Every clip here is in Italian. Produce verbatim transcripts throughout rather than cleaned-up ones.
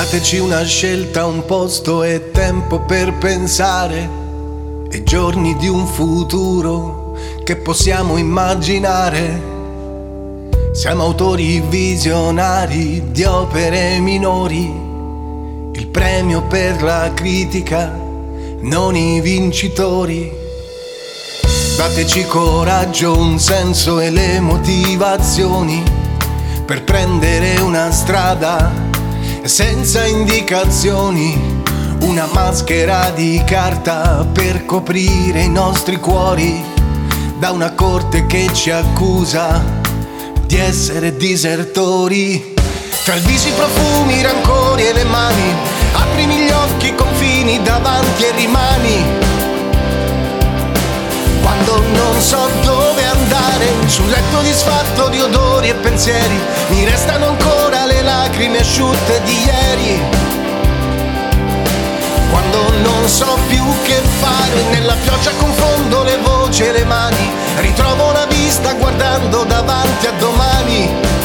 Dateci una scelta, un posto e tempo per pensare, e giorni di un futuro che possiamo immaginare. Siamo autori visionari di opere minori, il premio per la critica, non i vincitori. Dateci coraggio, un senso e le motivazioni per prendere una strada senza indicazioni, una maschera di carta per coprire i nostri cuori da una corte che ci accusa di essere disertori. Tra il viso, i profumi, i rancori e le mani, aprimi gli occhi, i confini davanti e rimani. Quando non so dove andare, sul letto disfatto di odori e pensieri, mi restano ancora le lacrime asciutte di ieri. Quando non so più che fare, nella pioggia confondo le voci e le mani, ritrovo la vista guardando davanti a domani.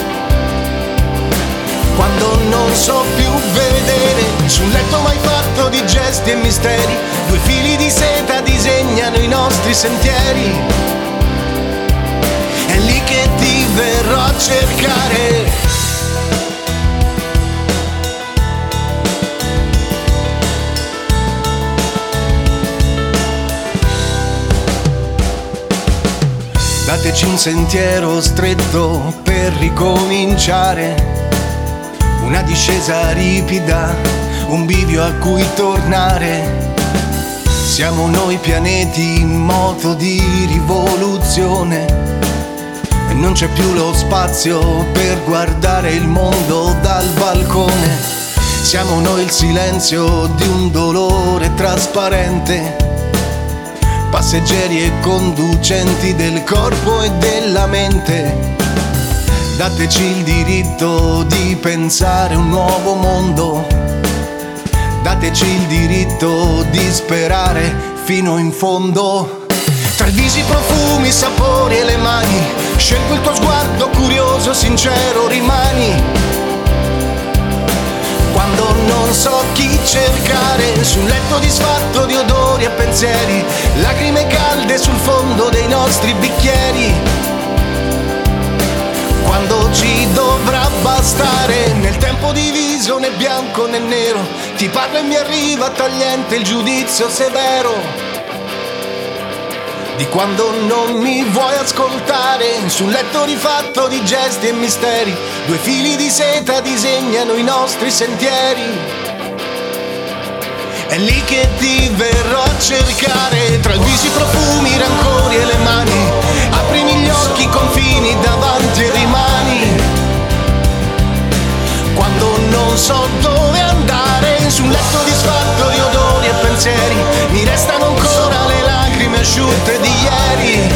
Quando non so più vedere, sul letto mai fatto di gesti e misteri, due fili di seta disegnano i nostri sentieri. È lì che ti verrò a cercare. Dateci un sentiero stretto per ricominciare, una discesa ripida, un bivio a cui tornare. Siamo noi pianeti in moto di rivoluzione, e non c'è più lo spazio per guardare il mondo dal balcone. Siamo noi il silenzio di un dolore trasparente, passeggeri e conducenti del corpo e della mente. Dateci il diritto di pensare un nuovo mondo, dateci il diritto di sperare fino in fondo. Tra il viso, i profumi, i sapori e le mani, scelgo il tuo sguardo curioso, sincero, rimani. Quando non so chi cercare, sul letto disfatto di odori e pensieri, lacrime calde sul fondo dei nostri bicchieri. Quando ci dovrà bastare, nel tempo diviso né bianco né nero, ti parlo e mi arriva tagliente il giudizio severo. Di quando non mi vuoi ascoltare, sul letto rifatto di gesti e misteri, due fili di seta disegnano i nostri sentieri. È lì che ti verrò a cercare, tra il viso, i profumi, i rancori e le mani, aprimi gli occhi, i confini davanti e rimani. Quando non so dove andare, sul letto disfatto di odori e pensieri, mi restano ancora le lacrime asciutte di ieri.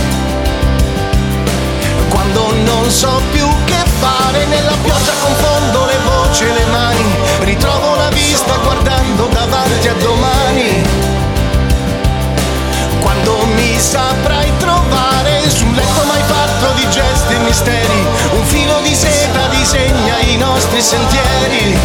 Quando non so più che fare, nella pioggia confondo le voci e le mani, ritrovo la vista guardando davanti a domani. Quando mi saprai trovare, sul letto mai fatto di gesti e misteri, un filo di seta disegna i nostri sentieri.